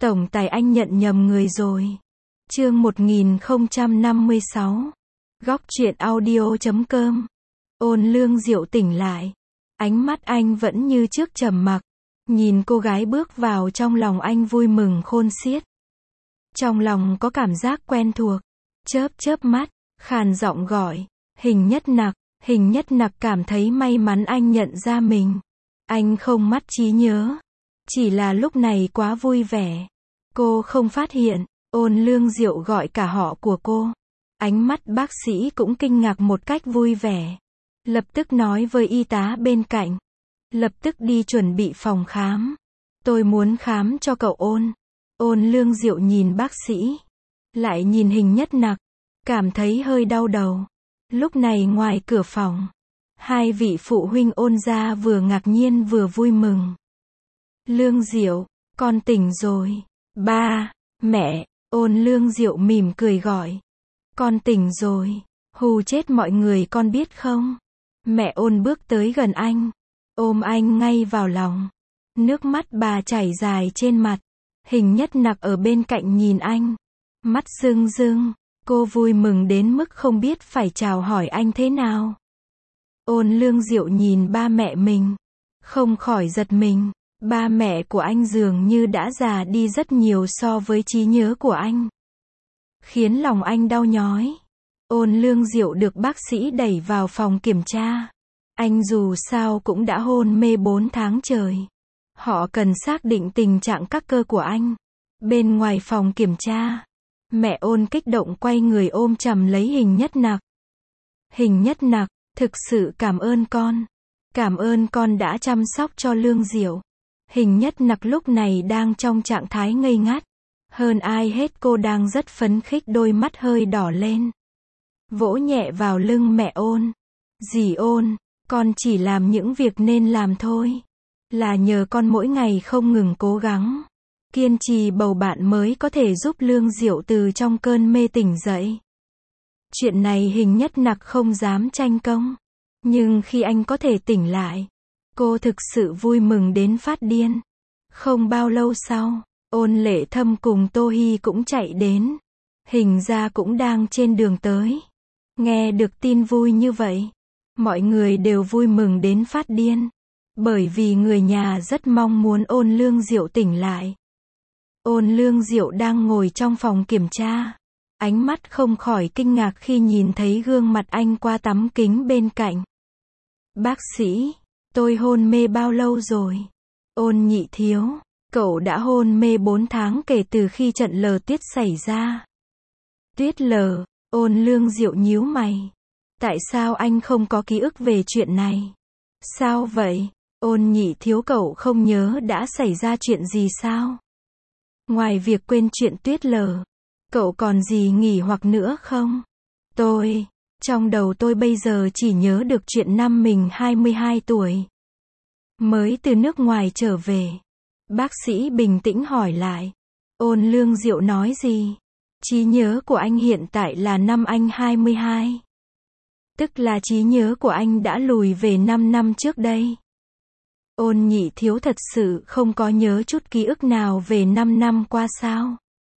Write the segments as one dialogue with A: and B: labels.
A: Tổng tài anh nhận nhầm người rồi. Chương 1056. Góc truyện audio.com. Ôn Lương Diệu tỉnh lại. Ánh mắt anh vẫn như trước trầm mặc. Nhìn cô gái bước vào trong lòng anh vui mừng khôn xiết. Trong lòng có cảm giác quen thuộc. Chớp chớp mắt, khàn giọng gọi. Hình Nhất Nặc. Hình Nhất Nặc cảm thấy may mắn anh nhận ra mình. Anh không mất trí nhớ. Chỉ là lúc này quá vui vẻ. Cô không phát hiện. Ôn Lương Diệu gọi cả họ của cô. Ánh mắt bác sĩ cũng kinh ngạc một cách vui vẻ. Lập tức nói với y tá bên cạnh. Lập tức đi chuẩn bị phòng khám. Tôi muốn khám cho cậu Ôn. Ôn Lương Diệu nhìn bác sĩ. Lại nhìn Hình Nhất Nặc. Cảm thấy hơi đau đầu. Lúc này ngoài cửa phòng. Hai vị phụ huynh Ôn gia vừa ngạc nhiên vừa vui mừng. Lương Diệu, con tỉnh rồi. Ba, mẹ. Ôn Lương Diệu mỉm cười gọi. Con tỉnh rồi. Hù chết mọi người con biết không? Mẹ Ôn bước tới gần anh. Ôm anh ngay vào lòng. Nước mắt bà chảy dài trên mặt. Hình Nhất Nặc ở bên cạnh nhìn anh. Mắt rưng rưng. Cô vui mừng đến mức không biết phải chào hỏi anh thế nào. Ôn Lương Diệu nhìn ba mẹ mình. Không khỏi giật mình. Ba mẹ của anh dường như đã già đi rất nhiều so với trí nhớ của anh. Khiến lòng anh đau nhói. Ôn Lương Diệu được bác sĩ đẩy vào phòng kiểm tra. Anh dù sao cũng đã hôn mê 4 tháng trời. Họ cần xác định tình trạng các cơ của anh. Bên ngoài phòng kiểm tra, mẹ Ôn kích động quay người ôm chầm lấy Hình Nhất Nặc. Hình Nhất Nặc, thực sự cảm ơn con. Cảm ơn con đã chăm sóc cho Lương Diệu. Hình Nhất Nặc lúc này đang trong trạng thái ngây ngắt. Hơn ai hết cô đang rất phấn khích, đôi mắt hơi đỏ lên. Vỗ nhẹ vào lưng mẹ Ôn. Dì Ôn, con chỉ làm những việc nên làm thôi. Là nhờ con mỗi ngày không ngừng cố gắng. Kiên trì bầu bạn mới có thể giúp Lương Diệu từ trong cơn mê tỉnh dậy. Chuyện này Hình Nhất Nặc không dám tranh công. Nhưng khi anh có thể tỉnh lại, cô thực sự vui mừng đến phát điên. Không bao lâu sau, Ôn Lệ Thâm cùng Tô Hi cũng chạy đến. Hình gia cũng đang trên đường tới. Nghe được tin vui như vậy, mọi người đều vui mừng đến phát điên. Bởi vì người nhà rất mong muốn Ôn Lương Diệu tỉnh lại. Ôn Lương Diệu đang ngồi trong phòng kiểm tra. Ánh mắt không khỏi kinh ngạc khi nhìn thấy gương mặt anh qua tấm kính bên cạnh. Bác sĩ, tôi hôn mê bao lâu rồi? Ôn Nhị Thiếu, cậu đã hôn mê 4 tháng kể từ khi trận lở tuyết xảy ra. Tuyết lở? Ôn Lương Diệu nhíu mày. Tại sao anh không có ký ức về chuyện này? Sao vậy? Ôn Nhị Thiếu, cậu không nhớ đã xảy ra chuyện gì sao? Ngoài việc quên chuyện tuyết lở, cậu còn gì nghỉ hoặc nữa không? Trong đầu tôi bây giờ chỉ nhớ được chuyện năm mình 22 tuổi. Mới từ nước ngoài trở về. Bác sĩ bình tĩnh hỏi lại. Ôn Lương Diệu nói gì? Trí nhớ của anh hiện tại là năm anh 22. Tức là trí nhớ của anh đã lùi về 5 năm trước đây. Ôn Nhị Thiếu thật sự không có nhớ chút ký ức nào về 5 năm qua sao?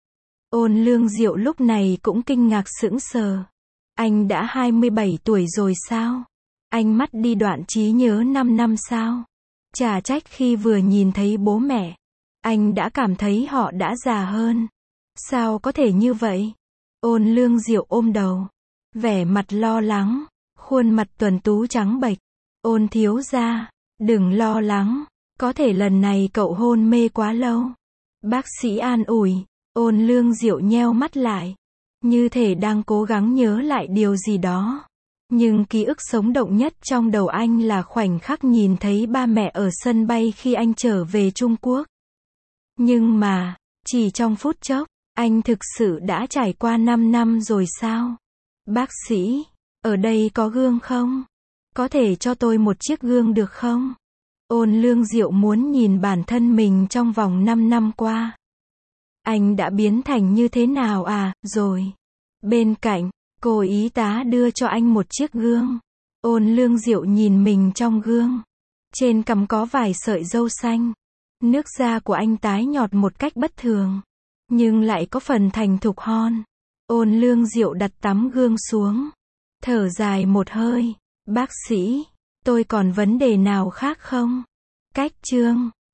A: Ôn Lương Diệu lúc này cũng kinh ngạc sững sờ. Anh đã 27 tuổi rồi sao? Anh mất đi đoạn trí nhớ 5 năm sao? Chả trách khi vừa nhìn thấy bố mẹ, anh đã cảm thấy họ đã già hơn. Sao có thể như vậy? Ôn Lương Diệu ôm đầu, vẻ mặt lo lắng, khuôn mặt tuấn tú trắng bệch. Ôn thiếu gia, đừng lo lắng, có thể lần này cậu hôn mê quá lâu. Bác sĩ an ủi. Ôn Lương Diệu nheo mắt lại, như thể đang cố gắng nhớ lại điều gì đó. Nhưng ký ức sống động nhất trong đầu anh là khoảnh khắc nhìn thấy ba mẹ ở sân bay khi anh trở về Trung Quốc. Nhưng mà, chỉ trong phút chốc, anh thực sự đã trải qua 5 năm rồi sao? Bác sĩ, ở đây có gương không? Có thể cho tôi một chiếc gương được không? Ôn Lương Diệu muốn nhìn bản thân mình trong vòng 5 năm qua. Anh đã biến thành như thế nào à, rồi. Bên cạnh, cô y tá đưa cho anh một chiếc gương. Ôn Lương Diệu nhìn mình trong gương. Trên cằm có vài sợi râu xanh. Nước da của anh tái nhọt một cách bất thường, nhưng lại có phần thành thục hon. Ôn Lương Diệu đặt tấm gương xuống, thở dài một hơi. Bác sĩ, tôi còn vấn đề nào khác không? Cách chương